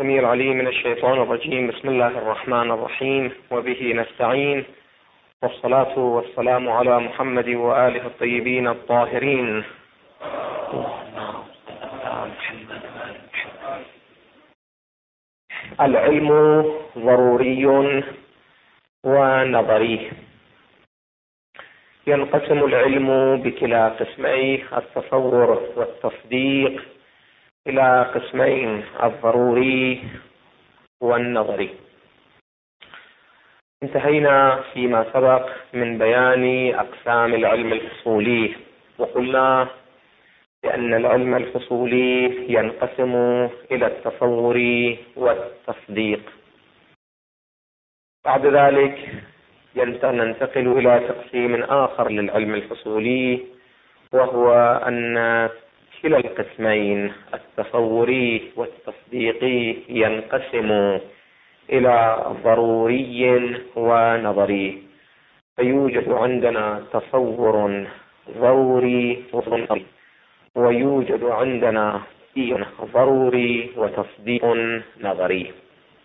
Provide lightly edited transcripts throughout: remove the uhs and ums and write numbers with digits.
السميع العليم من الشيطان الرجيم. بسم الله الرحمن الرحيم، وبه نستعين، والصلاة والسلام على محمد وآله الطيبين الطاهرين. العلم ضروري ونظري. ينقسم العلم بكلا قسمي التصور والتصديق إلى قسمين: الضروري والنظري. انتهينا فيما سبق من بيان أقسام العلم الفصولي، وقلنا بأن العلم الفصولي ينقسم إلى التصور والتصديق. بعد ذلك ننتقل إلى تقسيم آخر للعلم الفصولي، وهو أن كلا القسمين التصوري والتصديقي ينقسم إلى ضروري ونظري، فيوجد عندنا تصور ضروري ويوجد عندنا ضروري وتصديق نظري.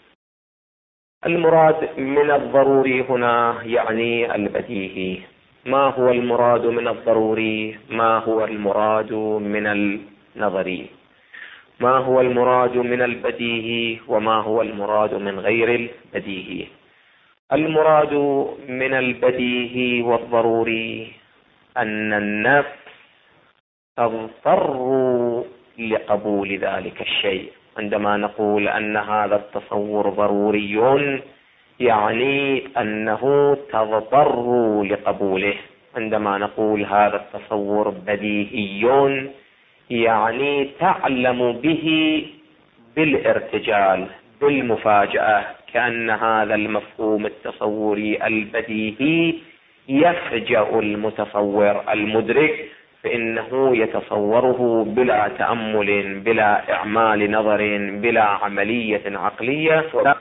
المراد من الضروري هنا يعني البديهي. ما هو المراد من الضروري؟ ما هو المراد من النظري؟ ما هو المراد من البديهي وما هو المراد من غير البديهي؟ المراد من البديهي والضروري أن النفس تضطر لقبول ذلك الشيء. عندما نقول أن هذا التصور ضروري يعني أنه تضطر لقبوله. عندما نقول هذا التصور بديهي يعني تعلم به بالارتجال، بالمفاجأة، كأن هذا المفهوم التصوري البديهي يفجأ المتصور المدرك، فإنه يتصوره بلا تأمل، بلا إعمال نظر، بلا عملية عقلية.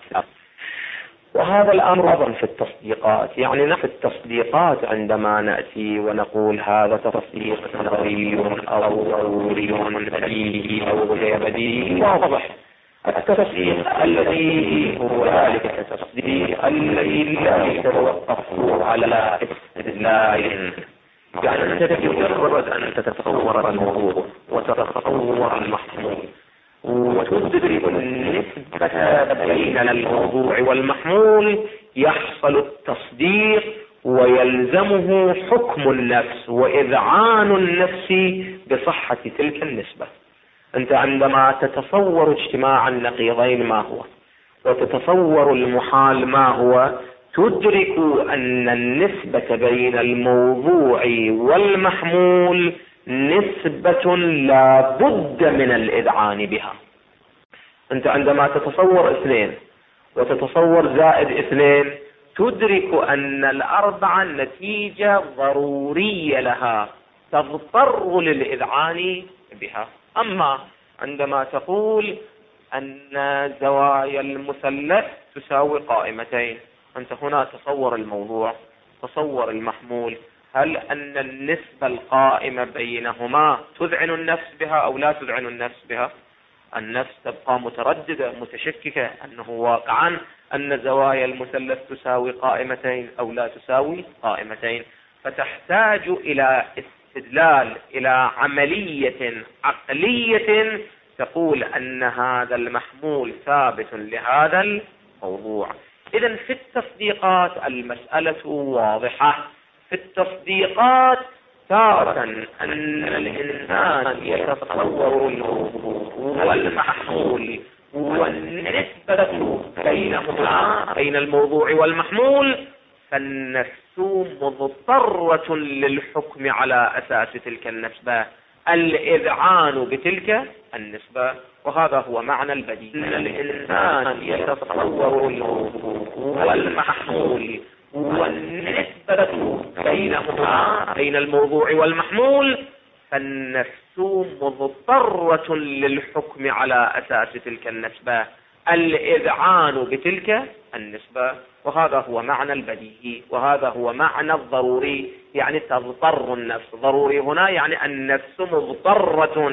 وهذا الأمر أيضا في التصديقات. يعني في التصديقات عندما نأتي ونقول هذا تصديق نظري أو ضروري بديهي أو غير بديهي، واضح التصديق الذي هو ذلك التصديق الذي لا يتوقف على استدلال. يعني أنت مجرد أن تتصور الموضوع وتتصور المحمول وتدرك النسبة بين الموضوع والمحمول، يحصل التصديق ويلزمه حكم النفس وإذعان النفس بصحة تلك النسبة. أنت عندما تتصور اجتماع النقيضين ما هو وتتصور المحال ما هو، تدرك أن النسبة بين الموضوع والمحمول نسبة لا بد من الإذعان بها. أنت عندما تتصور 2 وتتصور زائد 2، تدرك أن الأربعة نتيجة ضرورية لها تضطر للإذعان بها. أما عندما تقول أن زوايا المثلث تساوي قائمتين، أنت هنا تصور الموضوع، تصور المحمول. هل أن النسبة القائمة بينهما تذعن النفس بها أو لا تذعن النفس بها؟ النفس تبقى مترددة متشككة أنه واقعا أن زوايا المثلث تساوي قائمتين أو لا تساوي قائمتين، فتحتاج إلى استدلال، إلى عملية عقلية تقول أن هذا المحمول ثابت لهذا الموضوع. إذن في التصديقات المسألة واضحة. في التصديقات تارة أن الإنسان يتصور الموضوع والمحمول والنسبة بينهما بين الموضوع والمحمول، فالنفس مضطرة للحكم على أساس تلك النسبة، الإذعان بتلك النسبة. وهذا هو معنى البديهي. الإنسان يتصور الموضوع والمحمول والنسبة بينهما بين الموضوع والمحمول، فالنفس مضطرة للحكم على أساس تلك النسبة، الإذعان بتلك النسبة. وهذا هو معنى البديهي، وهذا هو معنى الضروري، يعني تضطر النفس. ضروري هنا يعني النفس مضطرة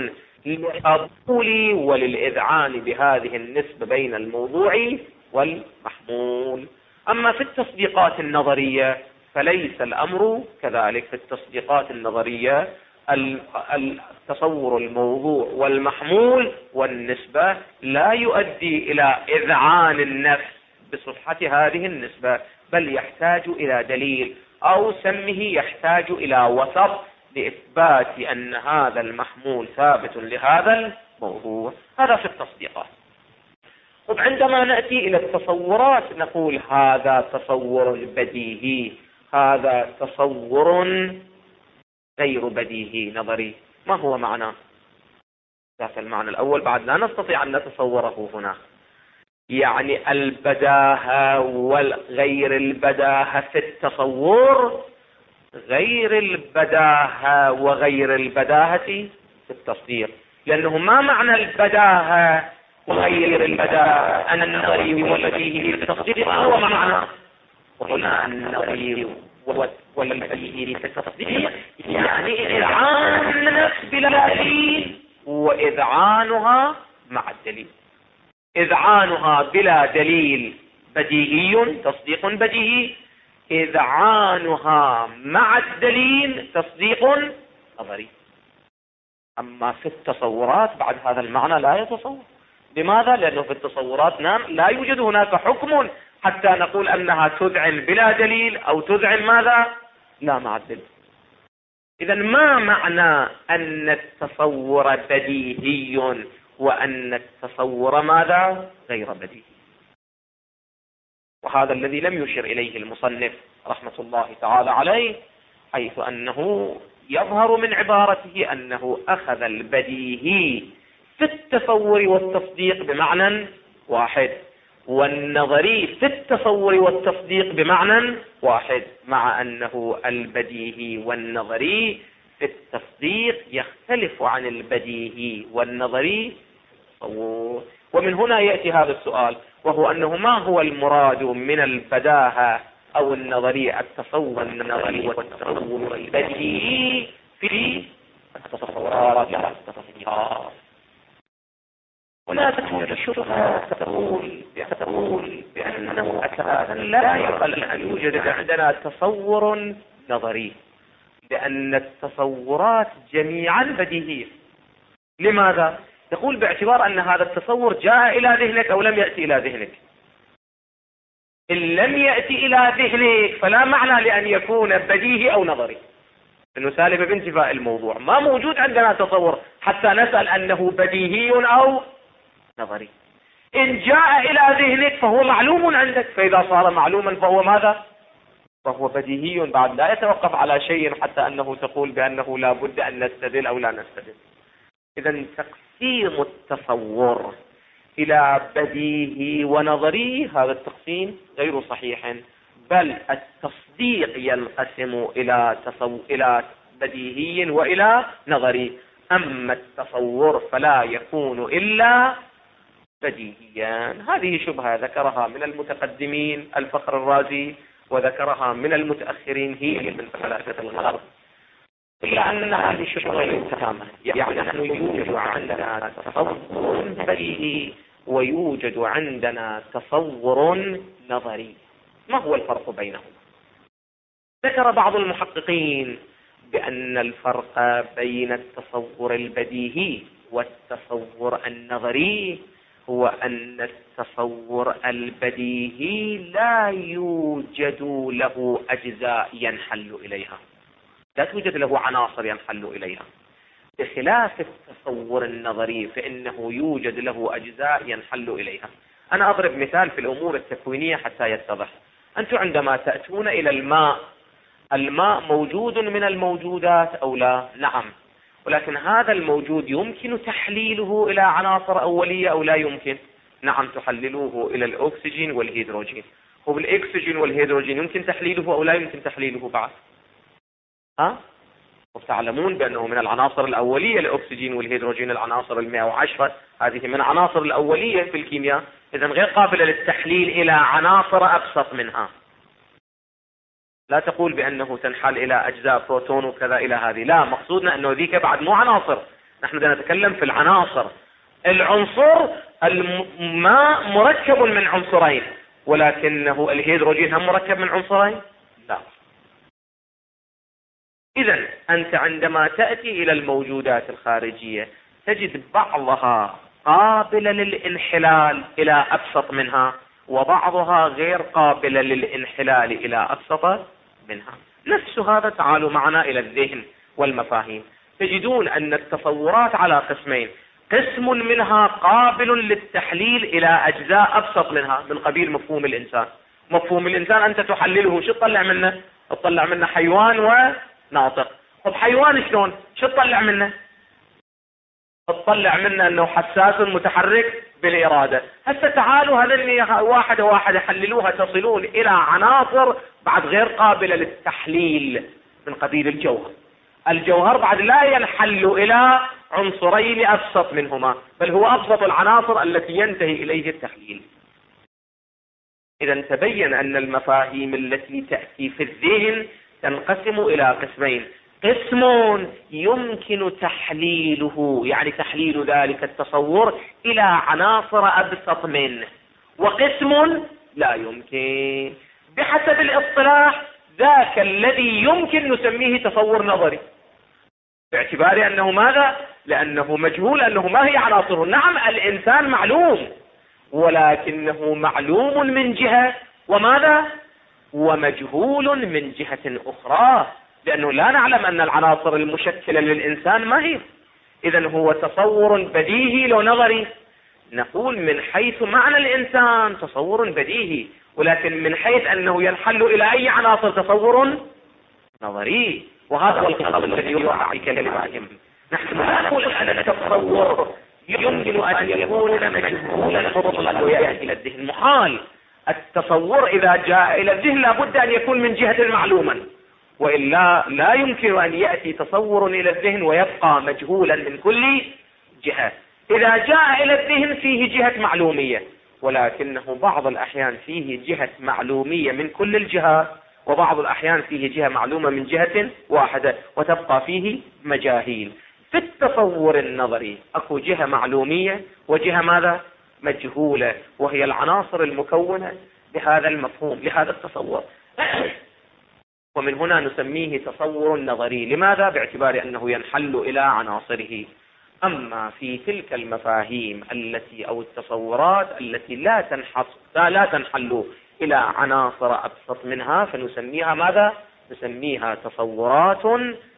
للقبول وللإذعان بهذه النسبة بين الموضوع والمحمول. أما في التصديقات النظرية فليس الأمر كذلك. في التصديقات النظرية التصور الموضوع والمحمول والنسبة لا يؤدي إلى إذعان النفس بصحة هذه النسبة، بل يحتاج إلى دليل، أو سمه يحتاج إلى وسط لإثبات أن هذا المحمول ثابت لهذا الموضوع. هذا في التصديقات. وعندما نأتي إلى التصورات نقول هذا تصور بديهي، هذا تصور غير بديهي نظري. ما هو معناه؟ ذاك المعنى الأول بعد لا نستطيع أن نتصوره هنا. يعني البداهة وغير البداهة في التصور غير البداهة وغير البداهة في التصديق. لأنه ما معنى البداهة وغير البداهة؟ أن النظري والبديهي في التصديق ما هو معنى؟ وهنا النظري والبديهي في التصديق يعني إذعان النفس بلا دليل وإذعانها مع الدليل. إذعانها بلا دليل بديهي تصديق بديهي، إذعانها مع الدليل تصديق نظري. أما في التصورات بعد هذا المعنى لا يتصور. لماذا؟ لأنه في التصورات لا يوجد هناك حكم حتى نقول أنها تذعن بلا دليل أو تذعن ماذا؟ لا مع الدليل. إذا ما معنى أن التصور بديهي وأن التصور ماذا؟ غير بديهي. وهذا الذي لم يشر إليه المصنف رحمة الله تعالى عليه، حيث أنه يظهر من عبارته أنه أخذ البديهي في التصور والتصديق بمعنى واحد، والنظري في التصور والتصديق بمعنى واحد، مع أنه البديهي والنظري في التصديق يختلف عن البديهي والنظري. ومن هنا يأتي هذا السؤال، وهو أنه ما هو المراد من البداهة أو النظري؟ التصور النظري والتصور البديهي في التصورات والتصديقات. ولا تكون الشبهة تقول بأنه أساسا لا يقل أن يوجد عندنا تصور نظري، لأن التصورات جميعا بديهية. لماذا؟ تقول باعتبار أن هذا التصور جاء إلى ذهنك أو لم يأتي إلى ذهنك. إن لم يأتي إلى ذهنك فلا معنى لأن يكون بديهي أو نظري، إنه سالب بانتفاء الموضوع. ما موجود عندنا تصور حتى نسأل أنه بديهي أو نظري. إن جاء إلى ذهنك فهو معلوم عندك، فإذا صار معلوما فهو ماذا؟ فهو بديهي. بعد لا يتوقف على شيء حتى أنه تقول بأنه لا بد أن نستدل أو لا نستدل. إذا تقسيم التصور إلى بديهي ونظري هذا التقسيم غير صحيح، بل التصديق ينقسم إلى بديهي وإلى نظري. أما التصور فلا يكون إلا بديهيا. هذه شبهة ذكرها من المتقدمين الفخر الرازي، وذكرها من المتأخرين هي من فلاسفة الغرب، إلا أن هذه الشبهة تامة. يعني نحن يوجد عندنا تصور بديهي ويوجد عندنا تصور نظري. ما هو الفرق بينهما؟ ذكر بعض المحققين بأن الفرق بين التصور البديهي والتصور النظري هو أن التصور البديهي لا يوجد له أجزاء ينحل إليها، لا توجد له عناصر ينحل إليها، بخلاف التصور النظري فإنه يوجد له أجزاء ينحل إليها. أنا أضرب مثال في الأمور التكوينية حتى يتضح. أنتم عندما تأتون إلى الماء موجود من الموجودات أو لا؟ نعم. ولكن هذا الموجود يمكن تحليله إلى عناصر أولية أو لا يمكن؟ نعم، تحللوه إلى الأكسجين والهيدروجين. وبالأكسجين والهيدروجين يمكن تحليله أو لا يمكن تحليله بعد؟ وتعلمون بأنه من العناصر الأولية الأكسجين والهيدروجين، العناصر 110 هذه من العناصر الأولية في الكيمياء، إذن غير قابلة للتحليل إلى عناصر أبسط منها. لا تقول بأنه تنحل إلى أجزاء بروتون وكذا إلى هذه، لا، مقصودنا أنه ذيك بعد مو عناصر، نحن نتكلم في العناصر. العنصر الماء مركب من عنصرين، ولكنه الهيدروجين هم مركب من عنصرين؟ لا. إذا أنت عندما تأتي إلى الموجودات الخارجية تجد بعضها قابلة للانحلال إلى أبسط منها، وبعضها غير قابلة للانحلال إلى أبسط منها. نفس هذا تعالوا معنا إلى الذهن والمفاهيم، تجدون أن التصورات على قسمين، قسم منها قابل للتحليل إلى أجزاء أبسط منها، من قبيل مفهوم الإنسان. مفهوم الإنسان أنت تحلله، شو تطلع منه؟ تطلع منه حيوان وناطق. طب حيوان شلون؟ شو تطلع منه؟ تطلع منه أنه حساس متحرك بالإرادة. هسه تعالوا هذني واحدة واحدة حللوها، تصلون إلى عناصر بعد غير قابلة للتحليل من قبيل الجوهر. الجوهر بعد لا ينحل إلى عنصرين أبسط منهما، بل هو أبسط العناصر التي ينتهي إليه التحليل. إذا تبين أن المفاهيم التي تأتي في الذهن تنقسم إلى قسمين، قسم يمكن تحليله، يعني تحليل ذلك التصور إلى عناصر أبسط منه، وقسم لا يمكن. بحسب الاصطلاح ذاك الذي يمكن نسميه تصور نظري، باعتبار أنه ماذا؟ لأنه مجهول، أنه ما هي عناصره. نعم الإنسان معلوم، ولكنه معلوم من جهة، وماذا؟ ومجهول من جهة أخرى، لأنه لا نعلم أن العناصر المشكلة للإنسان ما هي. إذن هو تصور بديهي لو نظري. نقول من حيث معنى الإنسان تصور بديهي، ولكن من حيث أنه ينحل إلى أي عناصر تصور نظري. وهذا هو الخطأ الذي يقع في كلماتهم. نحن لا نقول أن التصور يمكن أن يكون مجهولا مطلقا ويأتي إلى الذهن، محال. التصور إذا جاء إلى الذهن لابد أن يكون من جهة معلوما، وإلا لا يمكن أن يأتي تصور إلى الذهن ويبقى مجهولا من كل جهة. إذا جاء إلى الذهن فيه جهة معلومية، ولكنه بعض الأحيان فيه جهة معلومية من كل الجهات، وبعض الأحيان فيه جهة معلومة من جهة واحدة، وتبقى فيه مجاهيل. في التصور النظري أكو جهة معلومية وجهة ماذا؟ مجهولة، وهي العناصر المكونة لهذا المفهوم، لهذا التصور. ومن هنا نسميه تصور نظري. لماذا؟ باعتبار أنه ينحل إلى عناصره. أما في تلك المفاهيم التي أو التصورات التي لا تنحل إلى عناصر أبسط منها فنسميها ماذا؟ نسميها تصورات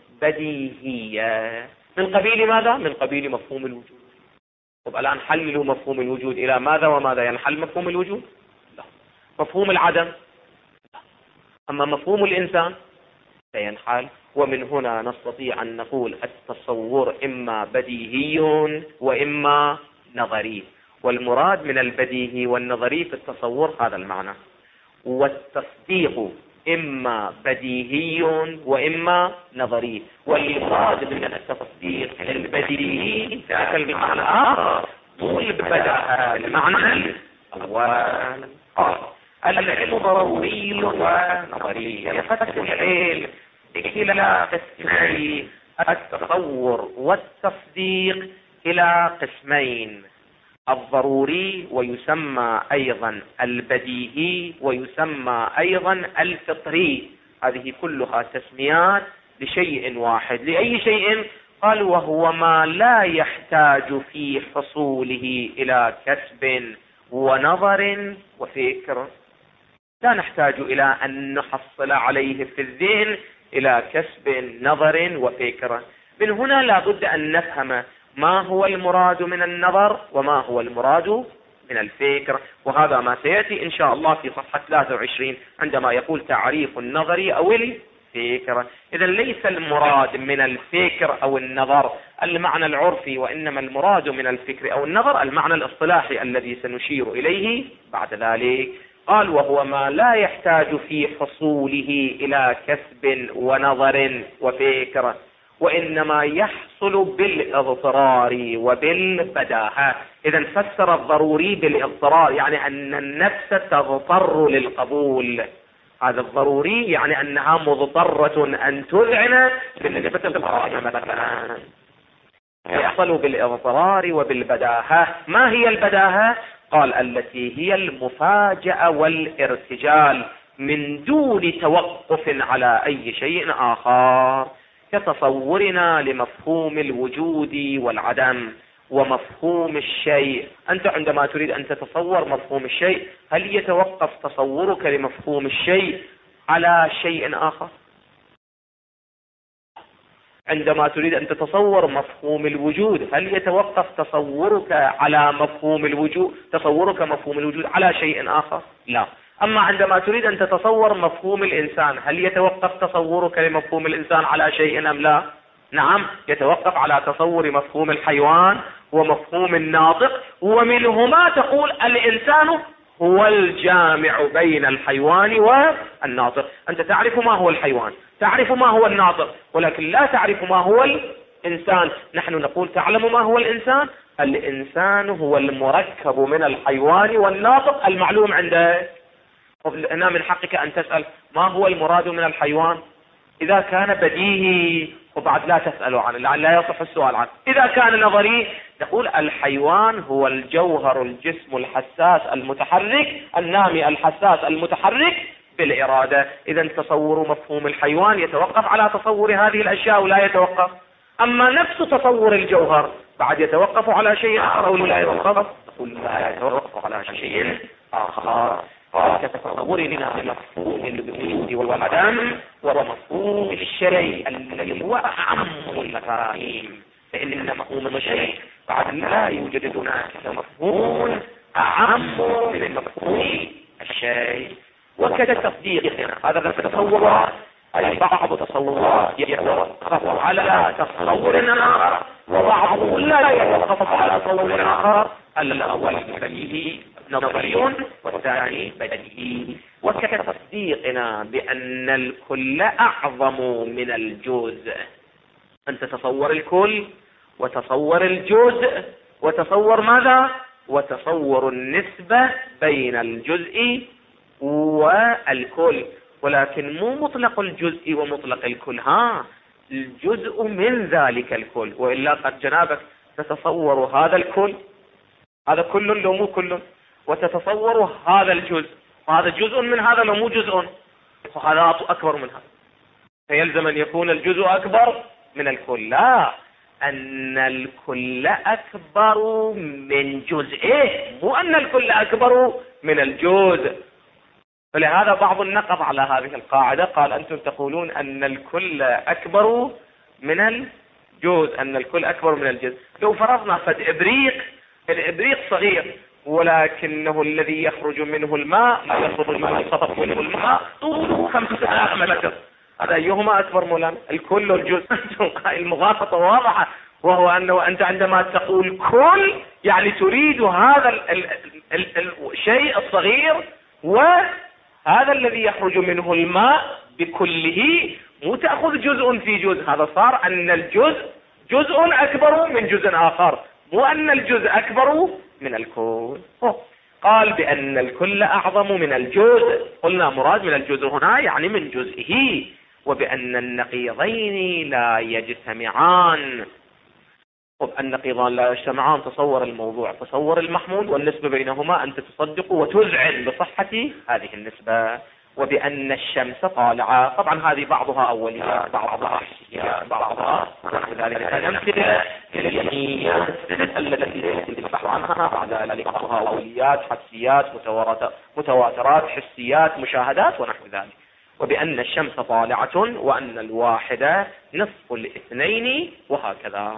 بديهية. من قبيل ماذا؟ من قبيل مفهوم الوجود. طب الآن حللوا مفهوم الوجود إلى ماذا وماذا ينحل مفهوم الوجود؟ لا. مفهوم العدم؟ لا. أما مفهوم الإنسان سينحل. ومن هنا نستطيع أن نقول التصور إما بديهي وإما نظري، والمراد من البديهي والنظري في التصور هذا المعنى. والتصديق إما بديهي وإما نظري، والمراد من التصديق البديهي ذاك المعنى الآخر طول بدأ المعنى الأول. العلم ضروري ونظري، ينقسم العلم إلى قسمين، التصور والتصديق إلى قسمين، الضروري ويسمى أيضا البديهي ويسمى أيضا الفطري. هذه كلها تسميات لشيء واحد. لأي شيء؟ قال وهو ما لا يحتاج في حصوله إلى كسب ونظر وفكر. لا نحتاج إلى أن نحصل عليه في الذهن إلى كسب نظر وفكر. من هنا لابد أن نفهم ما هو المراد من النظر وما هو المراد من الفكر، وهذا ما سيأتي إن شاء الله في صفحة 23 عندما يقول تعريف النظر أو الفكر. إذا ليس المراد من الفكر أو النظر المعنى العرفي، وإنما المراد من الفكر أو النظر المعنى الاصطلاحي الذي سنشير إليه بعد ذلك. قال وهو ما لا يحتاج في حصوله إلى كسب ونظر وفكر، وإنما يحصل بالاضطرار وبالبداهة. إذا فسر الضروري بالاضطرار، يعني أن النفس تضطر للقبول. هذا الضروري يعني أنها مضطرة أن تذعن بالنسبة للقرآن مثلا. يحصل بالإضطرار وبالبداهة. ما هي البداهة؟ قال التي هي المفاجأة والارتجال من دون توقف على أي شيء آخر، كتصورنا لمفهوم الوجود والعدم ومفهوم الشيء. أنت عندما تريد أن تتصور مفهوم الشيء، هل يتوقف تصورك لمفهوم الشيء على شيء آخر؟ عندما تريد أن تتصور مفهوم الوجود، هل يتوقف تصورك على مفهوم الوجود، تصورك مفهوم الوجود على شيء آخر؟ لا. أما عندما تريد أن تتصور مفهوم الإنسان، هل يتوقف تصورك لمفهوم الإنسان على شيء أم لا؟ نعم، يتوقف على تصور مفهوم الحيوان ومفهوم الناطق، ومنهما تقول الإنسان هو الجامع بين الحيوان والناطق. أنت تعرف ما هو الحيوان، تعرف ما هو الناطق، ولكن لا تعرف ما هو الإنسان. نحن نقول تعلم ما هو الإنسان؟ الإنسان هو المركب من الحيوان والناطق المعلوم عندك. هنا من حقك أن تسأل ما هو المراد من الحيوان. إذا كان بديهي وبعد لا تسأل عنه، لا يصح السؤال عنه. إذا كان نظري تقول الحيوان هو الجوهر الجسم الحساس المتحرك النامي الحساس المتحرك بالإرادة. إذا تصور مفهوم الحيوان يتوقف على تصور هذه الأشياء ولا يتوقف. أما نفس تصور الجوهر بعد يتوقف على شيء آخر أو لا يتوقف؟ تقول لا يتوقف على شيء آخر. كتصور لنا مفهوم الوجود والعدم ومفهوم الشيء الذي هو أعم المفاهيم، فإن مفهوم الشيء بعد لا يوجد هناك مفهوم أعم من مفهوم الشيء. وكتصديقنا هذا التصور أي بعض تصورات يتوقف على تصورنا وبعض لا يتوقف على تصور آخر. الأول بديهي نظري والثاني بديهي. وكتصديقنا بأن الكل أعظم من الجزء. أن تتصور الكل وتصور الجزء وتصور ماذا؟ وتصور النسبة بين الجزء والكل، ولكن مو مطلق الجزء ومطلق الكل. الجزء من ذلك الكل، وإلا قد جنابك تتصور هذا الكل، هذا كل لو مو كل، وتتصور هذا الجزء، وهذا جزء من هذا لو مو جزء، وهذا أكبر من هذا، فيلزم أن يكون الجزء أكبر من الكل. لا، أن الكل أكبر من جزئه، مو أن الكل أكبر من الجزء. فلهذا بعض النقض على هذه القاعدة قال أنتم تقولون أن الكل أكبر من الجزء، أن الكل أكبر من الجزء. لو فرضنا فد إبريق، الإبريق صغير ولكنه الذي يخرج منه الماء، لا يخرج الماء يصطف منه الماء طوله 5 متر، هذا أيهما أكبر مولانا؟ الكل والجزء. المغالطة واضحة، وهو أنه أنت عندما تقول كل يعني تريد هذا الشيء الصغير وهذا الذي يخرج منه الماء بكله، مو تأخذ جزء في جزء. هذا صار أن الجزء جزء أكبر من جزء آخر، مو أن الجزء أكبر من الكل. قال بأن الكل أعظم من الجزء. قلنا مراد من الجزء هنا يعني من جزئه، وبأن النقيضين لا يجتمعان. النقيضان لا يجتمعان، تصور الموضوع، تصور المحمول والنسبة بينهما أنت تصدق وتذعن بصحة هذه النسبة. وبأن الشمس طالعة، طبعا هذه بعضها أوليات بعضها حسيات بعضها ذلك الأمثلة اليمينية التي نبحث عنها، بعد ذلك بعضها أوليات حسيات متواترات حسيات مشاهدات ونحو ذلك. وبأن الشمس طالعة وأن الواحدة نصف الاثنين وهكذا.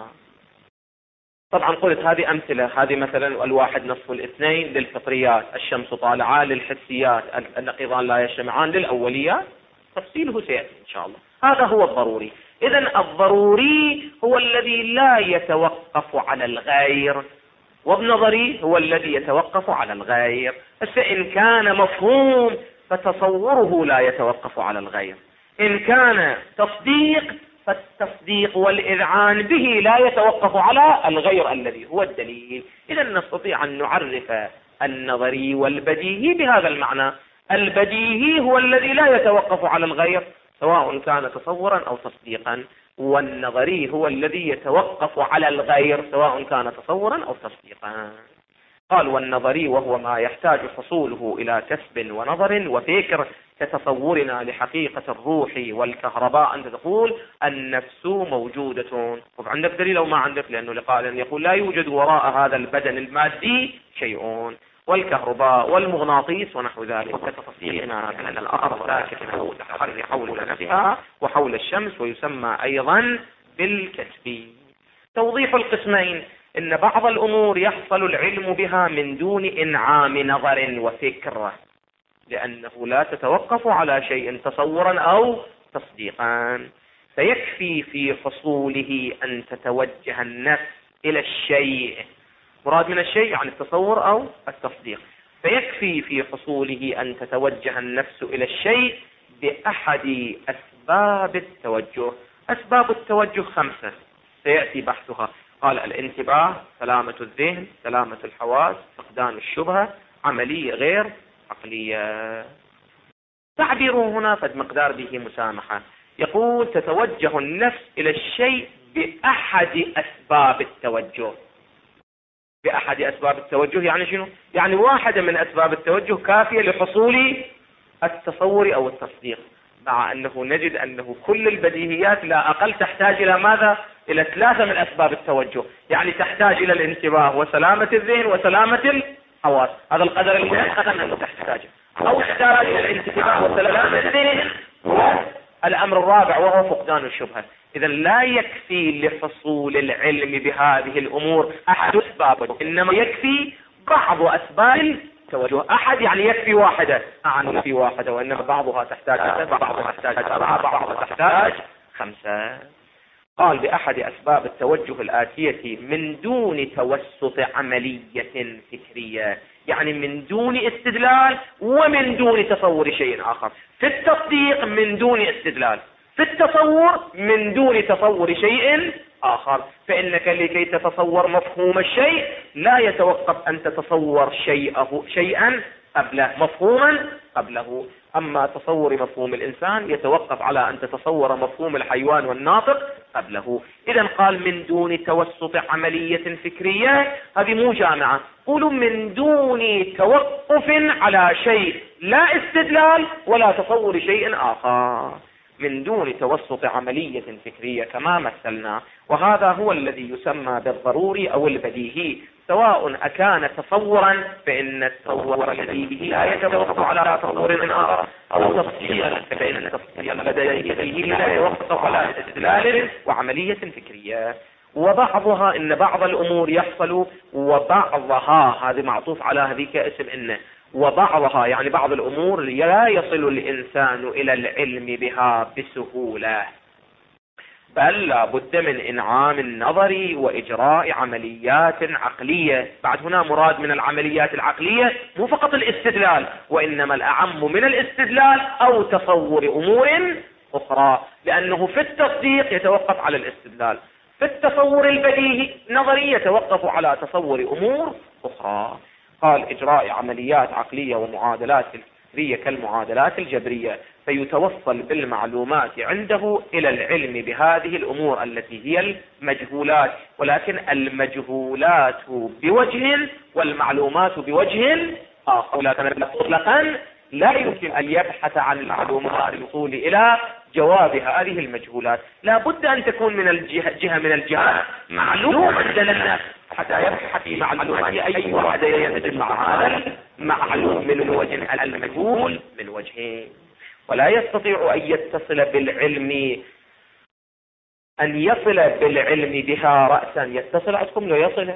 طبعا قلت هذه أمثلة، هذه مثلا الواحد نصف الاثنين للفطريات، الشمس طالعة للحسيات، النقيضان لا يجتمعان للأوليات، تفصيله سيأتي إن شاء الله. هذا هو الضروري. إذن الضروري هو الذي لا يتوقف على الغير، والنظري هو الذي يتوقف على الغير. فإن كان مفهوم فتصوره لا يتوقف على الغير، إن كان تصديق فالتصديق والإذعان به لا يتوقف على الغير الذي هو الدليل. إذا نستطيع أن نعرف النظري والبديهي بهذا المعنى. البديهي هو الذي لا يتوقف على الغير، سواء كان تصورا أو تصديقا. والنظري هو الذي يتوقف على الغير سواء كان تصورا أو تصديقا. قال والنظري وهو ما يحتاج حصوله إلى كسب ونظر وفكر، كتصورنا لحقيقة الروح والكهرباء. أنت تقول النفس موجودة، عندك دليل أو ما عندك؟ لأنه لقائل يقول لا يوجد وراء هذا البدن المادي شيء، والكهرباء والمغناطيس ونحو ذلك، كتصورنا أن الأرض ساكنة تحرك حول نفسها وحول الشمس، ويسمى أيضا بالكسب. توضيح القسمين: إن بعض الأمور يحصل العلم بها من دون إنعام نظر وفكر، لأنه لا تتوقف على شيء تصورا أو تصديقا، فيكفي في حصوله أن تتوجه النفس إلى الشيء. مراد من الشيء يعني التصور أو التصديق. فيكفي في حصوله أن تتوجه النفس إلى الشيء بأحد أسباب التوجه. أسباب التوجه 5 سيأتي بحثها. قال الانتباه، سلامة الذهن، سلامة الحواس، فقدان الشبهة، عملية غير عقلية. تعبيره هنا قد مقدار به مسامحة. يقول تتوجه النفس إلى الشيء بأحد أسباب التوجه. بأحد أسباب التوجه يعني شنو؟ يعني واحدة من أسباب التوجه كافية لحصول التصور أو التصديق، مع أنه نجد أنه كل البديهيات لا أقل تحتاج إلى ماذا؟ إلى 3 من أسباب التوجه. يعني تحتاج إلى الانتباه وسلامة الذهن وسلامة الحواس. هذا القدر اللي أنه تحتاجه. أو تحتاج إلى الانتباه وسلامة الذهن والأمر الرابع وهو فقدان الشبهة. إذا لا يكفي لحصول العلم بهذه الأمور أحد أسبابه، إنما يكفي بعض أسباب التوجه. أحد يعني يكفي واحدة، يكفي واحدة، وإنما بعضها تحتاج 7، بعضها تحتاج 7، بعضها تحتاج 5. قال بأحد أسباب التوجه الآتية من دون توسط عملية فكرية، يعني من دون استدلال ومن دون تصور شيء آخر. في التصديق من دون استدلال، في التصور من دون تصور شيء آخر. فإنك لكي تتصور مفهوم الشيء لا يتوقف أن تتصور شيئا قبله، مفهوما قبله. أما تصور مفهوم الإنسان يتوقف على أن تتصور مفهوم الحيوان والناطق قبله. إذا قال من دون توسط عملية فكرية، هذه مو جامعة. قولوا من دون توقف على شيء، لا استدلال ولا تصور شيء آخر، من دون توسط عملية فكرية كما مثلنا. وهذا هو الذي يسمى بالضروري أو البديهي، سواء أكان تصورا فإن التصور البديهي لا يتوقف على تصور آخر، أو تفصيلا فإن التفصيل البديهي لا يتوقف على استدلال وعملية فكرية. وبعضها إن بعض الأمور يحصل وبعضها، هذا معطوف على هذيك اسم إنه، وبعضها يعني بعض الأمور لا يصل الإنسان إلى العلم بها بسهولة، بل لا بد من إنعام النظر وإجراء عمليات عقلية. بعد هنا مراد من العمليات العقلية مو فقط الاستدلال، وإنما الأعم من الاستدلال أو تصور أمور أخرى، لأنه في التصديق يتوقف على الاستدلال، في التصور البديهي نظري يتوقف على تصور أمور أخرى. قال إجراء عمليات عقلية ومعادلات فكرية كالمعادلات الجبرية، فيتوصل بالمعلومات عنده إلى العلم بهذه الأمور التي هي المجهولات، ولكن المجهولات بوجه والمعلومات بوجه آخر. ولكن مطلقا لا يمكن أن يبحث عن المعلومات للوصول إلى جواب هذه المجهولات، لا بد أن تكون من جهة من الجهات معلومة للناس حتى يبحث في معلومات أي واحد ينتج مع هذا معلوم من وجه المجهول من وجهين. ولا يستطيع أن يتصل بالعلم، أن يصل بالعلم بها رأسا. يتصل عندكم لو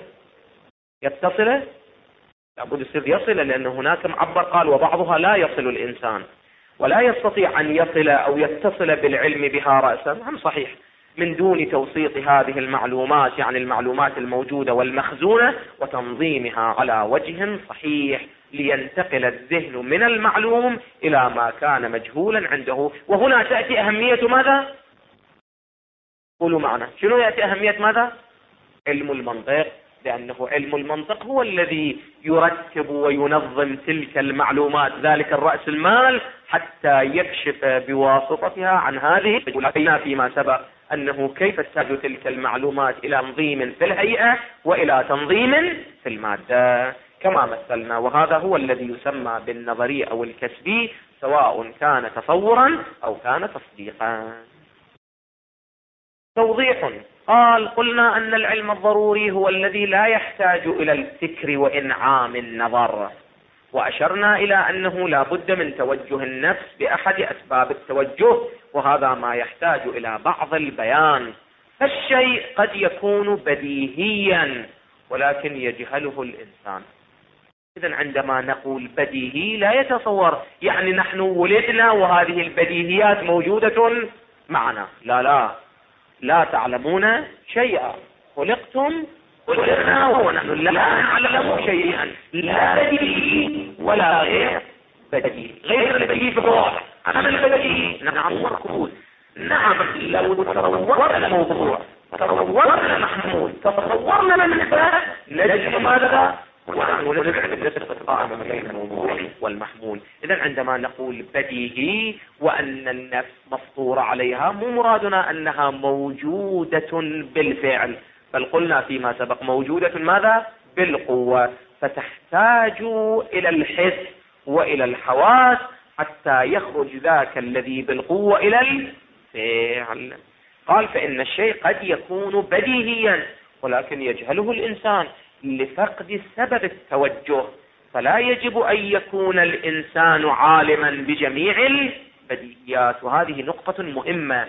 يتصل لابد يصير يصل، لأن هناك معبر قال وبعضها لا يصل الإنسان. ولا يستطيع أن يصل أو يتصل بالعلم بها رأسا، هم صحيح، من دون توسيط هذه المعلومات، يعني المعلومات الموجودة والمخزونة، وتنظيمها على وجه صحيح لينتقل الذهن من المعلوم إلى ما كان مجهولا عنده. وهنا تأتي أهمية ماذا؟ قولوا معنا، شنو يأتي أهمية ماذا؟ علم المنطق لأنه علم المنطق هو الذي يرتب وينظم تلك المعلومات، ذلك الرأس المال، حتى يكشف بواسطتها عن هذه. قلنا فيما سبق أنه كيف تحتاج تلك المعلومات إلى تنظيم في الهيئة وإلى تنظيم في المادة كما مثلنا، وهذا هو الذي يسمى بالنظري أو الكسبي، سواء كان تصورا أو كان تصديقا. توضيح: قلنا أن العلم الضروري هو الذي لا يحتاج إلى الفكر وإنعام النظر، وأشرنا إلى أنه لا بد من توجه النفس بأحد أسباب التوجه، وهذا ما يحتاج إلى بعض البيان. فالشيء قد يكون بديهيا ولكن يجهله الإنسان. إذن عندما نقول بديهي لا يتصور يعني نحن ولدنا وهذه البديهيات موجودة معنا، لا تعلمون شيئا، خلقتم ولدنا ونحن لا نعلم شيئا، لا بديهي ولا غير بديهي. غير البديهي في الواقع، أما البديهي نعم مركوز. نعم لو تصورنا الموضوع، تصورنا محمول، تصورنا المثال، نجد ماذا؟ والمحمول. إذن عندما نقول بديهي وأن النفس مفطورة عليها، مو مرادنا أنها موجودة بالفعل، بل قلنا فيما سبق موجودة ماذا؟ بالقوة، فتحتاج إلى الحس وإلى الحواس حتى يخرج ذاك الذي بالقوة إلى الفعل. قال فإن الشيء قد يكون بديهيا ولكن يجهله الإنسان لفقد سبب التوجه، فلا يجب أن يكون الإنسان عالما بجميع البديهيات. وهذه نقطة مهمة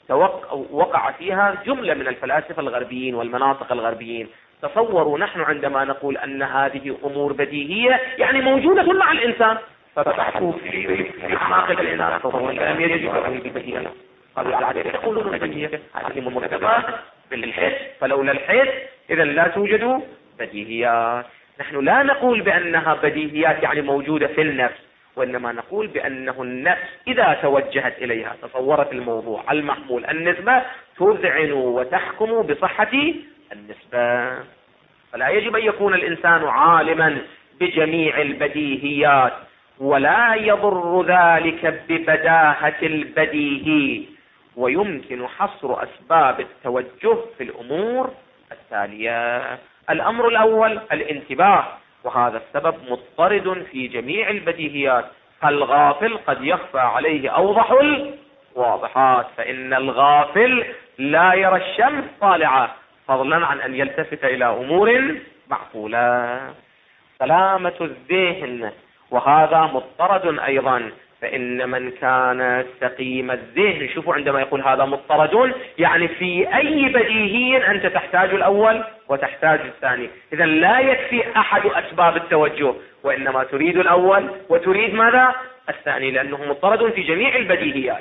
وقع فيها جملة من الفلاسفة الغربيين والمناطق الغربيين. تصوروا نحن عندما نقول أن هذه أمور بديهية يعني موجودة مع الإنسان، فتبحثوا في أعماق الإنسان لم يجب أن البديهية. قالوا العادة يقولون البديهية هذه مرتبطة بالحس، فلولا الحس إذا لا توجد بديهيات. نحن لا نقول بأنها بديهيات يعني موجودة في النفس، وإنما نقول بأنه النفس إذا توجهت إليها، تصورت الموضوع المحمول النسبة، تذعن وتحكم بصحة النسبة. فلا يجب أن يكون الإنسان عالما بجميع البديهيات، ولا يضر ذلك ببداهة البديهي. ويمكن حصر أسباب التوجه في الأمور التالية. الأمر الأول الانتباه، وهذا السبب مضطرد في جميع البديهيات، فالغافل قد يخفى عليه أوضح الواضحات، فإن الغافل لا يرى الشمس طالعة فضلا عن أن يلتفت إلى أمور معقولة. سلامة الذهن، وهذا مضطرد أيضا، فإن من كان سقيم الذهن، شوفوا عندما يقول هذا مضطرد يعني في أي بديهي أنت تحتاج الأول وتحتاج الثاني. إذا لا يكفي أحد أسباب التوجه، وإنما تريد الأول وتريد ماذا؟ الثاني، لأنه مضطرد في جميع البديهيات.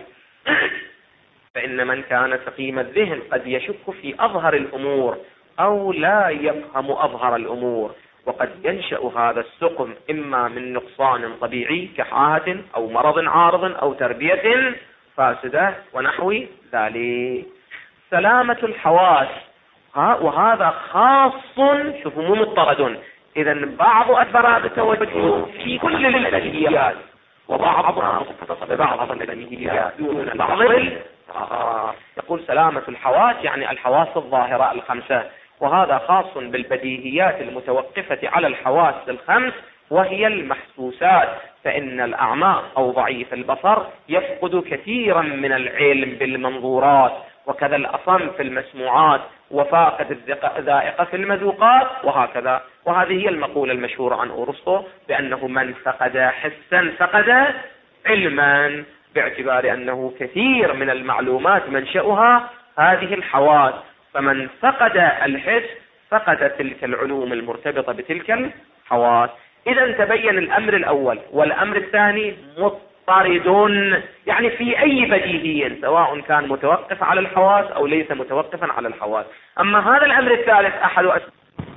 فإن من كان سقيم الذهن قد يشك في أظهر الأمور أو لا يفهم أظهر الأمور، وقد ينشأ هذا السقم إما من نقصان طبيعي كحاهة أو مرض عارض أو تربية فاسدة ونحو ذلك. سلامة الحواس، وهذا خاص، شوفوا مو مضطرد. إذا بعض أسباب التوجه في كل البديهيات، وبعضها مختص ببعض البديهيات دون بعض. يقول سلامة الحواس يعني الحواس الظاهرة الخمسة، وهذا خاص بالبديهيات المتوقفة على الحواس الخمس وهي المحسوسات، فإن الأعمى أو ضعيف البصر يفقد كثيرا من العلم بالمنظورات، وكذا الأصم في المسموعات، وفاقد الذائقة في المذوقات، وهكذا. وهذه هي المقولة المشهورة عن أرسطو بأنه من فقد حسا فقد علما، باعتبار أنه كثير من المعلومات منشأها هذه الحواس، فمن فقد الحس فقد تلك العلوم المرتبطة بتلك الحواس. إذا تبين الأمر الأول والأمر الثاني مضطرد، يعني في أي بديهي سواء كان متوقف على الحواس أو ليس متوقفا على الحواس. أما هذا الأمر الثالث أحد أسباب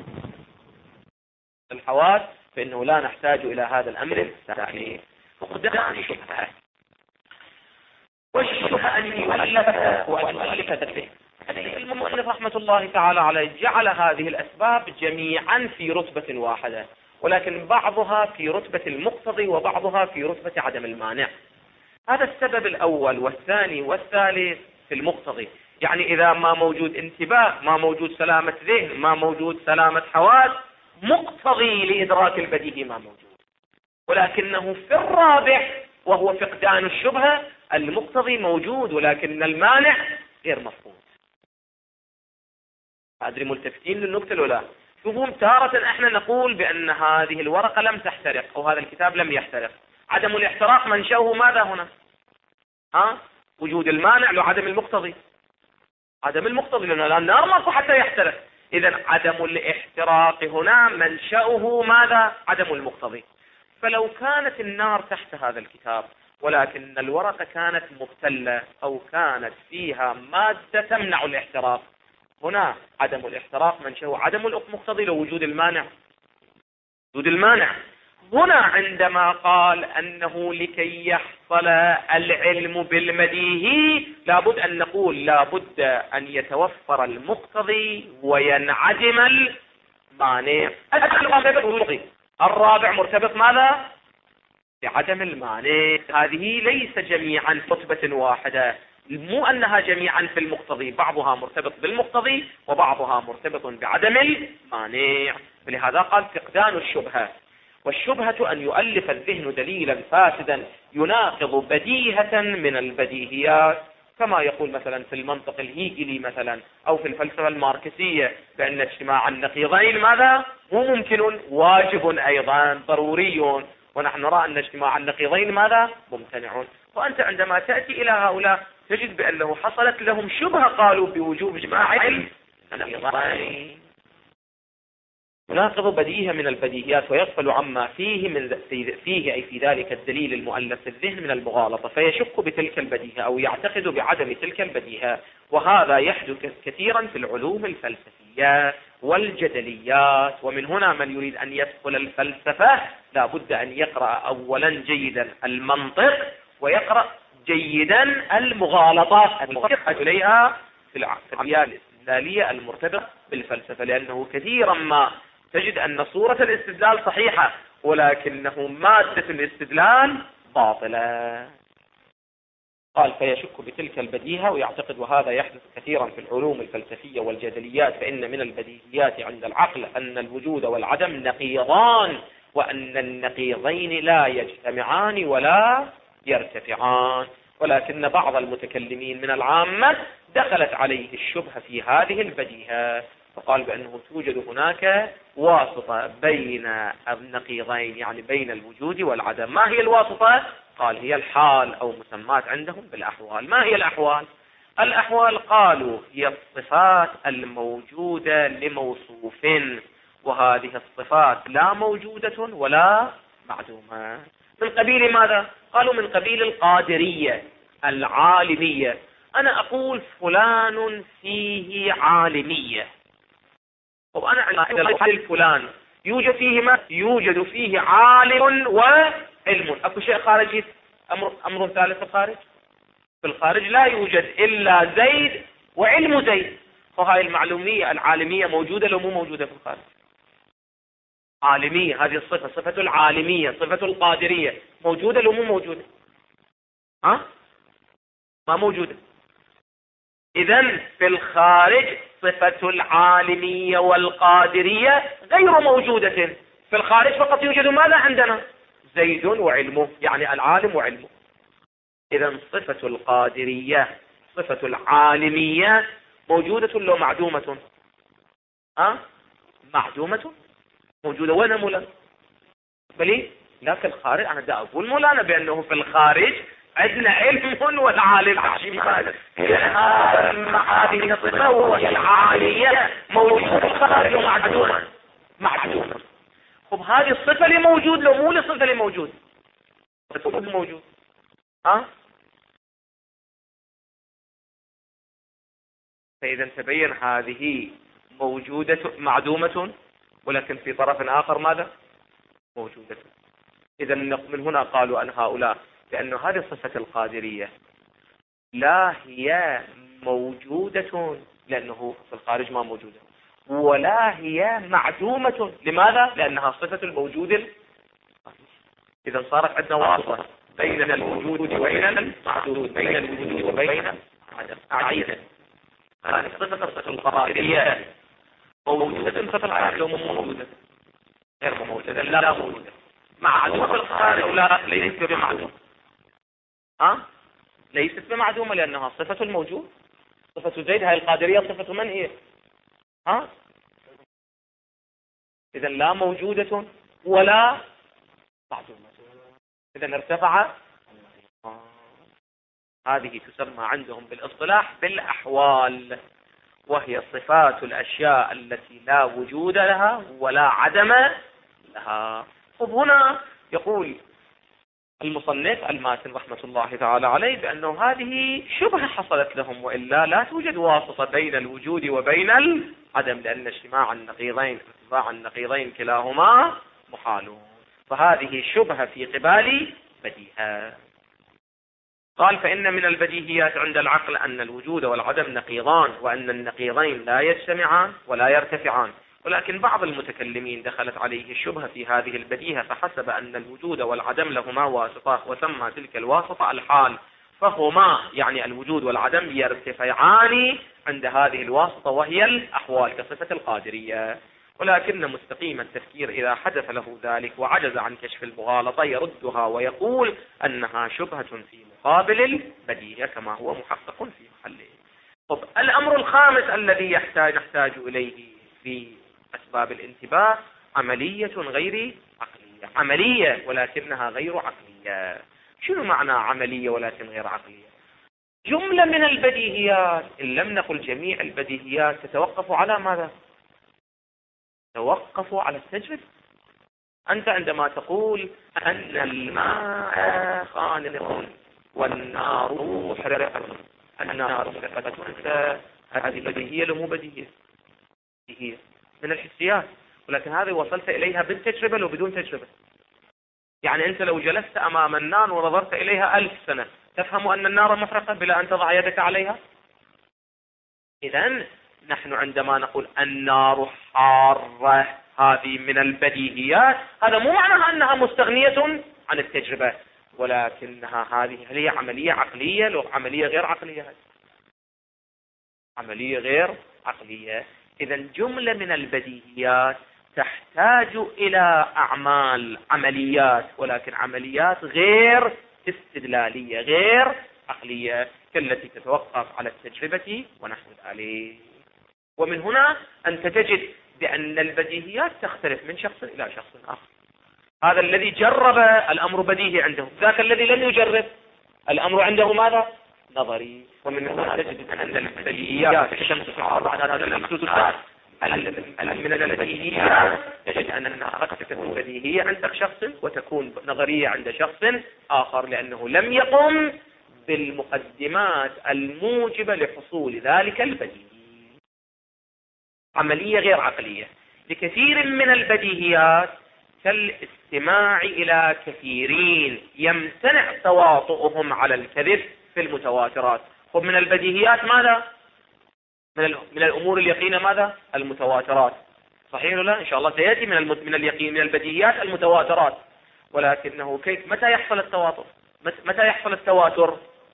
الحواس فإنه لا نحتاج إلى هذا الأمر الثاني. فقدان شبهة، والشبهة أن يؤلف وأن يؤلف به، المؤلف رحمة الله تعالى عليه جعل هذه الأسباب جميعا في رتبة واحدة، ولكن بعضها في رتبة المقتضي وبعضها في رتبة عدم المانع. هذا السبب الأول والثاني والثالث في المقتضي، يعني إذا ما موجود انتباه، ما موجود سلامة ذهن، ما موجود سلامة حواس، مقتضي لإدراك البديهي ما موجود. ولكنه في الرابع وهو فقدان الشبهة، المقتضي موجود ولكن المانع غير مفقود. أدري ملتفتين للنقطة الأولى؟ شوفوا، تارة احنا نقول بأن هذه الورقة لم تحترق أو هذا الكتاب لم يحترق. عدم الاحتراق منشأه ماذا هنا؟ وجود المانع وعدم المقتضي. عدم المقتضي لأن النار ماكو حتى يحترق، إذا عدم الاحتراق هنا منشأه ماذا؟ عدم المقتضي. فلو كانت النار تحت هذا الكتاب ولكن الورقة كانت مبتلة أو كانت فيها مادة تمنع الاحتراق، هنا عدم الاحتراق منشأه عدم المقتضي لوجود المانع. وجود المانع هنا عندما قال أنه لكي يحصل العلم بالمديهي لابد أن نقول لابد أن يتوفر المقتضي وينعدم المانع. الرابع مرتبط ماذا؟ بعدم المانع. هذه ليس جميعا في رتبة واحدة، مو أنها جميعا في المقتضي، بعضها مرتبط بالمقتضي وبعضها مرتبط بعدم المانع. ولهذا قال فقدان الشبهة، والشبهة أن يؤلف الذهن دليلا فاسدا يناقض بديهة من البديهيات، كما يقول مثلا في المنطق الهيجلي مثلا أو في الفلسفة الماركسية بأن اجتماع النقيضين ماذا؟ مو ممكن، واجب أيضا ضروري، ونحن نرى أن اجتماع النقيضين ماذا؟ ممتنع. وأنت عندما تأتي إلى هؤلاء تجد بأنه حصلت لهم شبهة، قالوا بوجوب اجتماع النقيضين، يناقض بديهة من البديهيات ويغفل عما فيه أي في ذلك الدليل المؤلف الذهن من المغالطة، فيشك بتلك البديهة أو يعتقد بعدم تلك البديهة. وهذا يحدث كثيرا في العلوم الفلسفية والجدليات. ومن هنا من يريد أن يدخل الفلسفة لا بد أن يقرأ أولا جيدا المنطق ويقرأ جيدا المغالطات المرتبطة إليها في العقلية الاستدلالية المرتبطة بالفلسفة، لأنه كثيرا ما تجد أن صورة الاستدلال صحيحة ولكنه مادة الاستدلال باطلة. قال فيشك بتلك البديهة ويعتقد، وهذا يحدث كثيرا في العلوم الفلسفية والجدليات، فإن من البديهيات عند العقل أن الوجود والعدم نقيضان، وأن النقيضين لا يجتمعان ولا يرتفعان. ولكن بعض المتكلمين من العامة دخلت عليه الشبهة في هذه البديهة، فقال بأنه توجد هناك واسطة بين النقيضين، يعني بين الوجود والعدم. ما هي الواسطة؟ قال هي الحال أو مسمات عندهم بالأحوال. ما هي الأحوال؟ الأحوال قالوا هي الصفات الموجودة لموصوف، وهذه الصفات لا موجودة ولا معدومة. من قبيل ماذا؟ قالوا من قبيل القادرية العالمية. أنا أقول فلان فيه عالمية، وأنا عند فلان يوجد فيه ما؟ يوجد فيه عالم وعلم. أكو شيء خارجي، أمر ثالث في الخارج؟ في الخارج لا يوجد إلا زيد وعلم زيد. فهاي المعلومية العالمية موجودة لو مو موجودة في الخارج؟ عالمية، هذه الصفة، صفة العالمية، صفة القادرية، موجودة لو مو موجودة؟ ما موجودة. إذن في الخارج صفة العالمية والقادرية غير موجودة. في الخارج فقط يوجد ماذا عندنا؟ زيد وعلمه، يعني العالم وعلمه. إذن صفة القادرية صفة العالمية موجودة لو معدومة؟ معدومة، موجودة. وين مولانا؟ بلي لا في الخارج. أنا دا أقول مولانا بأنه في الخارج عندنا علم والعالم عشيم خالد. هذه الصفة وهي العالية موجودة في الخارج ومعدومة. معدومة. خب هذه الصفة اللي موجود لو مو الصفة اللي موجود؟ الصفة موجود. فإذا تبين هذه موجودة معدومة، ولكن في طرف آخر ماذا؟ موجودة. إذا من هنا قالوا أن هؤلاء لأن هذه الصفة القادرية لا هي موجودة لأنه في الخارج ما موجودة، ولا هي معدومة. لماذا؟ لأنها صفة الموجود. إذا صارت عندنا واسطة بين الوجود وبين المعدود، بين الوجود وبين عدم. هذه صفة القائلية موجودة في الخارج ومو موجودة، غير موجودة، لا موجودة. معدومة في الخارج لا، ليست بمعدومة. ليست بمعدومة لأنها صفة الموجود. صفة زيد هاي القادرية صفة من هي؟ إذا لا موجودة ولا معدومة، إذا ارتفع. هذه تسمى عندهم بالاصطلاح بالأحوال، وهي صفات الأشياء التي لا وجود لها ولا عدم لها. طب هنا يقول المصنف الماتن رحمة الله تعالى عليه بأنه هذه شبهة حصلت لهم، وإلا لا توجد واسطة بين الوجود وبين العدم، لأن اجتماع النقيضين كلاهما محال. فهذه شبهة في قبال بديهة. قال فإن من البديهيات عند العقل أن الوجود والعدم نقيضان، وأن النقيضين لا يجتمعان ولا يرتفعان. ولكن بعض المتكلمين دخلت عليه الشبهة في هذه البديهة، فحسب أن الوجود والعدم لهما واسطة، وسمى تلك الواسطة الحال، فهما يعني الوجود والعدم يرتفعان عند هذه الواسطة وهي الأحوال كصفة القادرية. ولكن مستقيم التفكير إذا حدث له ذلك وعجز عن كشف المغالطة يردها ويقول أنها شبهة في مقابل البديهة كما هو محقق في محله. طب الأمر الخامس الذي نحتاج إليه في أسباب الانتباه عملية غير عقلية. عملية ولكنها غير عقلية. شنو معنى عملية ولكن غير عقلية؟ جملة من البديهيات، إن لم نقل جميع البديهيات، تتوقف على ماذا؟ توقف على التجربة. أنت عندما تقول أن الماء خانق والنار محرقة، النار محرقة، أنت هذه بديهية لو مو بديهية؟ بديهية من الحسيات، ولكن هذه وصلت إليها بالتجربة لو بدون تجربة. يعني أنت لو جلست أمام النار ونظرت إليها 1000 سنة تفهم أن النار محرقة بلا أن تضع يدك عليها؟ إذن نحن عندما نقول النار حارة هذه من البديهيات، هذا مو معناها أنها مستغنية عن التجربة، ولكنها هذه هل هي عملية عقلية لو عملية غير عقلية؟ عملية غير عقلية. إذن جملة من البديهيات تحتاج إلى أعمال عمليات، ولكن عمليات غير استدلالية غير عقلية كالتي تتوقف على التجربة ونحو ذلك. ومن هنا أنت تجد بأن البديهيات تختلف من شخص إلى شخص آخر. هذا الذي جرب الأمر بديهي عنده، ذاك الذي لم يجرب الأمر عنده ماذا؟ نظري. ومن هنا تجد أن البديهيات الشمس على هذا المحسوس من البديهيات تجد أنها قد تكون بديهية عند شخص وتكون نظرية عند شخص آخر، لأنه لم يقم بالمقدمات الموجبة لحصول ذلك البديهي. عملية غير عقلية. لكثير من البديهيات كالاستماع إلى كثيرين يمتنع تواطؤهم على الكذب في المتواترات. ومن البديهيات ماذا؟ من الأمور اليقينة ماذا؟ المتواترات. صحيح ولا لا؟ إن شاء الله سيأتي من اليقين من البديهيات المتواترات. ولكنه كيف متى يحصل التواطؤ؟ متى يحصل التواتر؟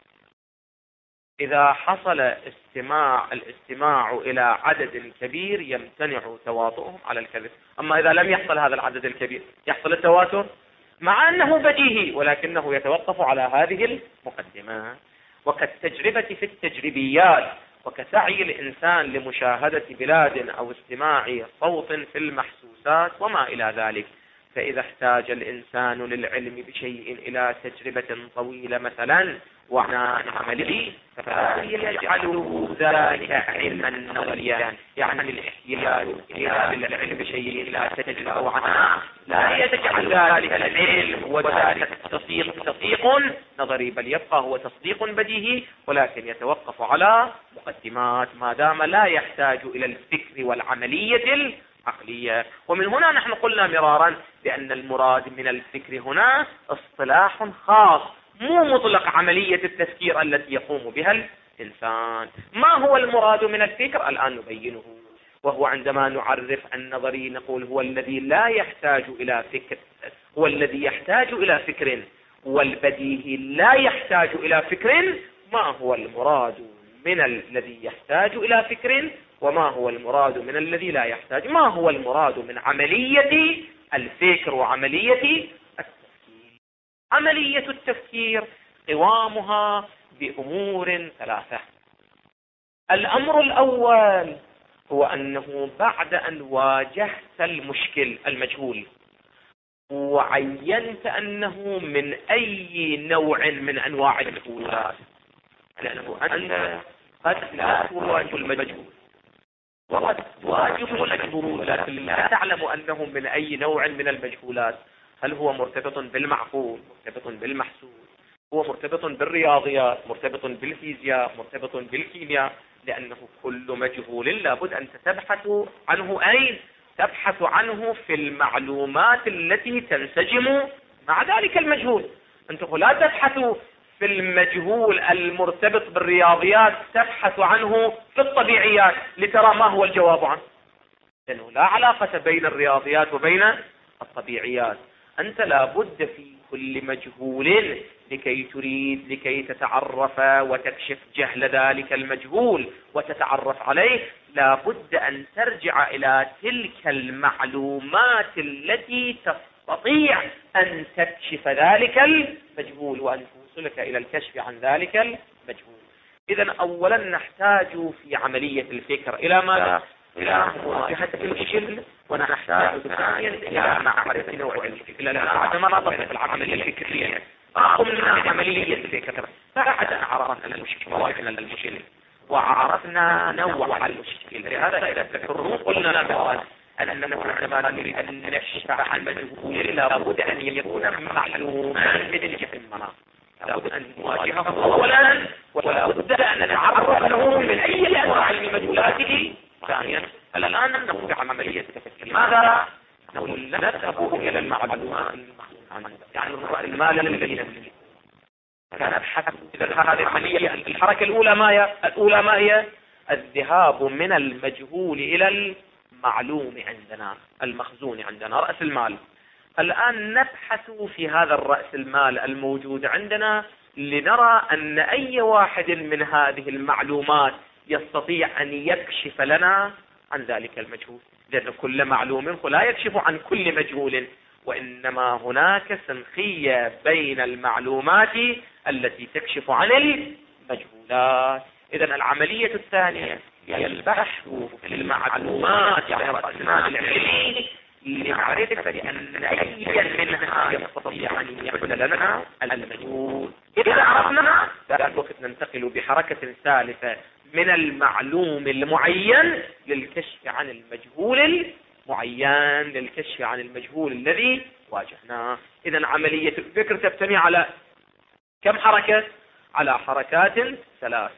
إذا حصل الاستماع إلى عدد كبير يمتنع تواطؤهم على الكذب. أما إذا لم يحصل هذا العدد الكبير يحصل التواتر، مع أنه بديهي ولكنه يتوقف على هذه المقدمات. وكالتجربة في التجريبيات، وكسعي الإنسان لمشاهدة بلاد أو استماع صوت في المحسوسات وما إلى ذلك. فإذا احتاج الإنسان للعلم بشيء إلى تجربة طويلة مثلا وعناء عملي، فيجعله ذلك علما نظريا، يعني الاحتياج إلى العلم بشيء إلى تجربة وعناء لا يجعل ذلك العلم وذلك تصديق نظري، بل يبقى هو تصديق بديهي ولكن يتوقف على مقدمات ما دام لا يحتاج إلى الفكر والعملية العقلية. ومن هنا نحن قلنا مرارا بأن المراد من الفكر هنا اصطلاح خاص، مو مطلق عملية التفكير التي يقوم بها إنسان. ما هو المراد من الفكر؟ الآن نبينه، وهو عندما نعرف النظري نقول هو الذي لا يحتاج إلى فكر، هو الذي يحتاج إلى فكر، والبديهي لا يحتاج إلى فكر. ما هو المراد من الذي يحتاج إلى فكر، وما هو المراد من الذي لا يحتاج؟ ما هو المراد من عملية الفكر وعملية التفكير؟ عملية التفكير قوامها بأمور ثلاثة. الأمر الأول هو أنه بعد أن واجهت المشكل المجهول وعينت أنه من أي نوع من أنواع المجهولات، لأنه أنت قد لا تواجه المجهول وقد تواجه المجهول لكن لا تعلم أنه من أي نوع من المجهولات. هل هو مرتبط بالمعقول، مرتبط بالمحسوس، هو مرتبط بالرياضيات، مرتبط بالفيزياء، مرتبط بالكيمياء؟ لأنه كل مجهول لابد أن تبحث عنه. أين تبحث عنه؟ في المعلومات التي تنسجم مع ذلك المجهول. أنتم لا تبحثوا في المجهول المرتبط بالرياضيات، تبحث عنه في الطبيعيات لترى ما هو الجواب عنه، لأنه لا علاقة بين الرياضيات وبين الطبيعيات. أنت لابد في كل مجهول لكي تتعرف وتكشف جهل ذلك المجهول وتتعرف عليه، لابد أن ترجع إلى تلك المعلومات التي تستطيع أن تكشف ذلك المجهول وأن توصلك إلى الكشف عن ذلك المجهول. إذن أولا نحتاج في عملية الفكر إلى ماذا؟ إلى مواجهة المشكل، ونحتاج ثانيا إلى معرفة نوع المشكل. لأن ما نظر في العملية الفكرية قمنا عملية الفكر بعد أن عرفنا المشكل وواجهنا المشكل وعرفنا نوع المشكل. لهذا إذا تذكرون قلنا لهم أننا عندما نريد أن نكشف عن مجهول لابد أن يكون معلوما من الجسم، لابد أن نواجهه أولا، ولابد أن نتعرف له من أي أنواع المجهولات ثانيا. الآن نقوم بعملية التفكير. ماذا نقول؟ نذهب إلى المعلومات يعني المال الذي نملكه، نبحث. إذا هذه العملية الحركة الأولى ما هي؟ الذهاب من المجهول إلى المعلوم عندنا، المخزون عندنا، رأس المال. الآن نبحث في هذا الرأس المال الموجود عندنا لنرى أن أي واحد من هذه المعلومات يستطيع أن يكشف لنا عن ذلك المجهول، لأن كل معلوم لا يكشف عن كل مجهول، وإنما هناك سنخية بين المعلومات التي تكشف عن المجهولات. إذن العملية الثانية هي البحث في المعلومات يعني رأس المال العلمي لمعرفة أن أي منها يستطيع أن يكشف لنا المجهول. إذا عرفنا ذلك الوقت ننتقل بحركة ثالثة من المعلوم المعين للكشف عن المجهول المعين، للكشف عن المجهول الذي واجهناه. إذن عملية الفكر تبتني على كم حركة؟ على حركات ثلاث.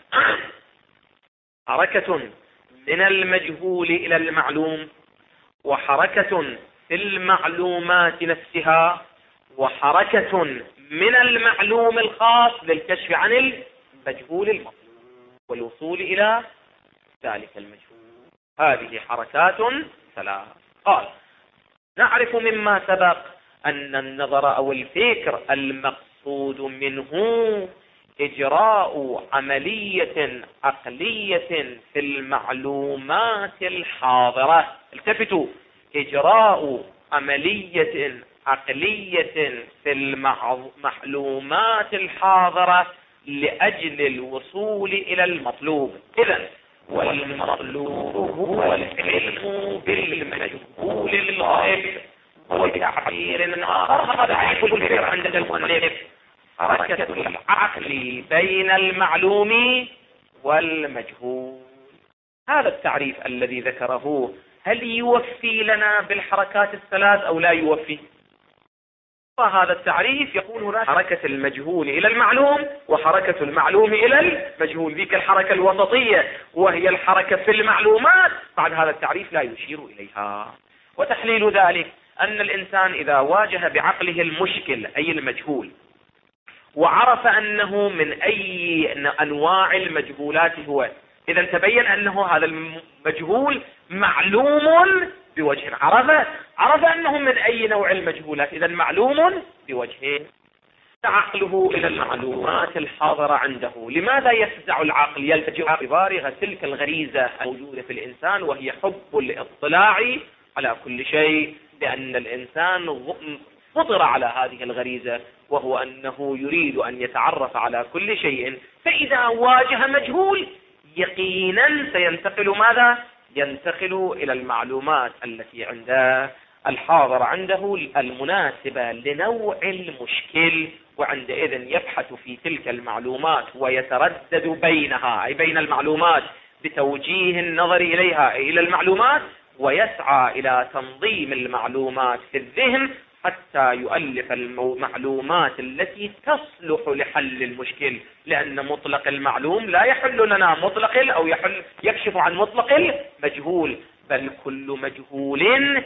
حركة من المجهول إلى المعلوم، وحركة في المعلومات نفسها، وحركة من المعلوم الخاص للكشف عن المجهول المطلوب والوصول إلى ذلك المجهول. هذه حركات ثلاث. قال نعرف مما سبق أن النظر أو الفكر المقصود منه إجراء عملية عقلية في المعلومات الحاضرة. التفتوا، إجراء عملية عقلية في المعلومات الحاضرة لأجل الوصول إلى المطلوب. إذن والمطلوب هو العلم بالمجهول الغائب، وبتعبير آخر هذا يكون الفكر عند المؤلف حركة العقل بين المعلوم والمجهول. هذا التعريف الذي ذكره هل يوفي لنا بالحركات الثلاث أو لا يوفي؟ فهذا التعريف يقول هناك حركة المجهول إلى المعلوم وحركة المعلوم إلى المجهول، ذيك الحركة الوسطية وهي الحركة في المعلومات. بعد هذا التعريف لا يشير إليها. وتحليل ذلك أن الإنسان إذا واجه بعقله المشكل أي المجهول وعرف أنه من أي أنواع المجهولات هو، إذا تبين أنه هذا المجهول معلوم بوجه. عرف أنه من أي نوع المجهولات، إذا معلوم بوجهين. عقله إلى المعلومات الحاضرة عنده. لماذا يفزع العقل؟ يلتجئ ببارغ تلك الغريزة الموجودة في الإنسان، وهي حب الاطلاع على كل شيء، لأن الإنسان فطر على هذه الغريزة، وهو أنه يريد أن يتعرف على كل شيء. فإذا واجه مجهول يقينا سينتقل ماذا؟ ينتقل إلى المعلومات التي عنده الحاضر عنده المناسبة لنوع المشكل، وعندئذ يبحث في تلك المعلومات ويتردد بينها، أي بين المعلومات، بتوجيه النظر إليها إلى المعلومات، ويسعى إلى تنظيم المعلومات في الذهن حتى يؤلف المعلومات التي تصلح لحل المشكل، لأن مطلق المعلوم لا يحل لنا مطلق أو يكشف عن مطلق المجهول، بل كل مجهول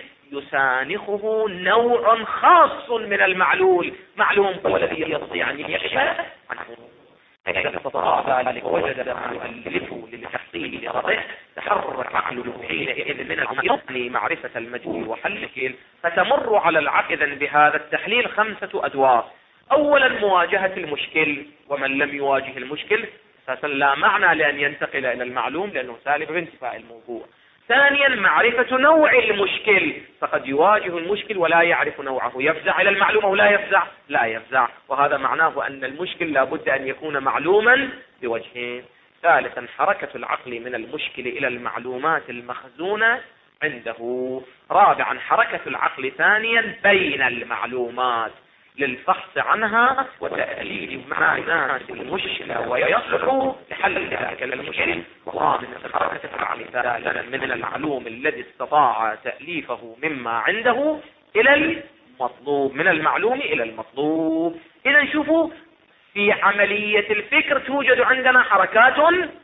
يسانخه نوع خاص من المعلول. معلوم هو الذي يستطيع أن يكشف عنه، فإذا استطاع ذلك وجد يؤلفه للتحصيل لرضيه، تحرك عقله حينئذ من الأمر معرفة المجهول وحل المشكل. فتمر على العقل بهذا التحليل 5 أدوار. أولا مواجهة المشكل، ومن لم يواجه المشكل أساسا لا معنى لأن ينتقل إلى المعلوم، لأنه سالب بانتفاء الموضوع. ثانيا معرفة نوع المشكل، فقد يواجه المشكل ولا يعرف نوعه، يفزع إلى المعلوم أو لا يفزع، وهذا معناه أن المشكل لا بد أن يكون معلوما بوجهين. ثالثا حركة العقل من المشكل إلى المعلومات المخزونة عنده. رابعا حركة العقل ثانيا بين المعلومات للفحص عنها وتأليف معنى المشكلة ويصلح لحل ذلك المشكل. وخامسا حركة العقل ثالثا من المعلوم الذي استطاع تأليفه مما عنده إلى المطلوب، من المعلوم إلى المطلوب. إذا شوفوا في عملية الفكر توجد عندنا حركات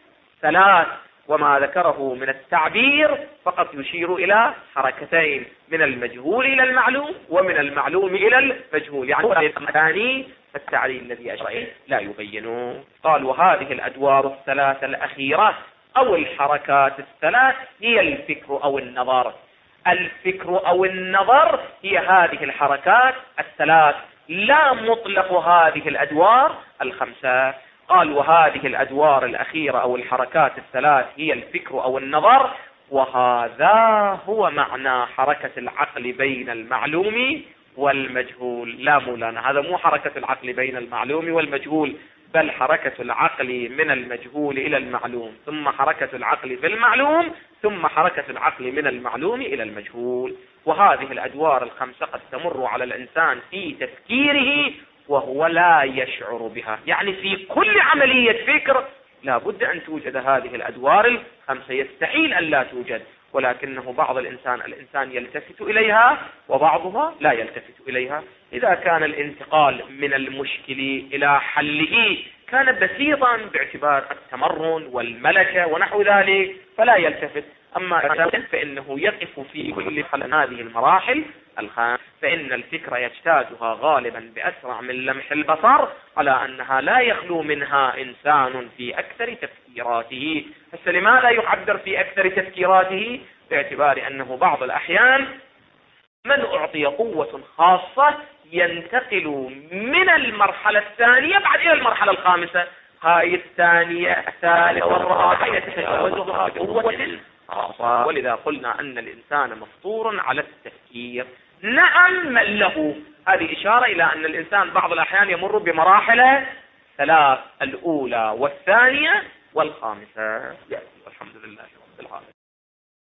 3، وما ذكره من التعبير فقط يشير إلى حركتين، من المجهول إلى المعلوم ومن المعلوم إلى المجهول، يعني الثاني التعليل الذي أشرع لا يبينه. قال وهذه الأدوار 3 الأخيرة أو الحركات 3 هي الفكر أو النظر. الفكر أو النظر هي هذه الحركات 3، لا مطلق هذه الأدوار 5. قال وهذه الأدوار الأخيرة أو الحركات 3 هي الفكر أو النظر، وهذا هو معنى حركة العقل بين المعلوم والمجهول. لا مولانا، هذا مو حركة العقل بين المعلوم والمجهول، بل حركة العقل من المجهول إلى المعلوم، ثم حركة العقل في المعلوم، ثم حركة العقل من المعلوم إلى المجهول. وهذه الأدوار 5 قد تمر على الإنسان في تفكيره وهو لا يشعر بها، يعني في كل عملية فكر لا بد أن توجد هذه الأدوار 5، يستحيل أن لا توجد، ولكنه بعض الإنسان يلتفت إليها وبعضها لا يلتفت إليها. إذا كان الانتقال من المشكل إلى حله كان بسيطا باعتبار التمرن والملكة ونحو ذلك فلا يلتفت، أما فإنه يقف في كل هذه المراحل 5، فإن الفكرة يجتازها غالبا بأسرع من لمح البصر، على أنها لا يخلو منها إنسان في أكثر تفكيراته. لماذا يعبر في أكثر تفكيراته؟ باعتبار أنه بعض الأحيان من أعطي قوة خاصة ينتقل من المرحلة الثانية بعد إلى المرحلة 5، هاي الثانية الثالثة والرابعة يتجاوزها بقوة خاصة. ولذا قلنا أن الإنسان مفطور على التفكير. نعم من له، هذه إشارة إلى أن الإنسان بعض الأحيان يمر بمراحل 3، الأولى والثانية والخامسة. والحمد لله رب العالمين.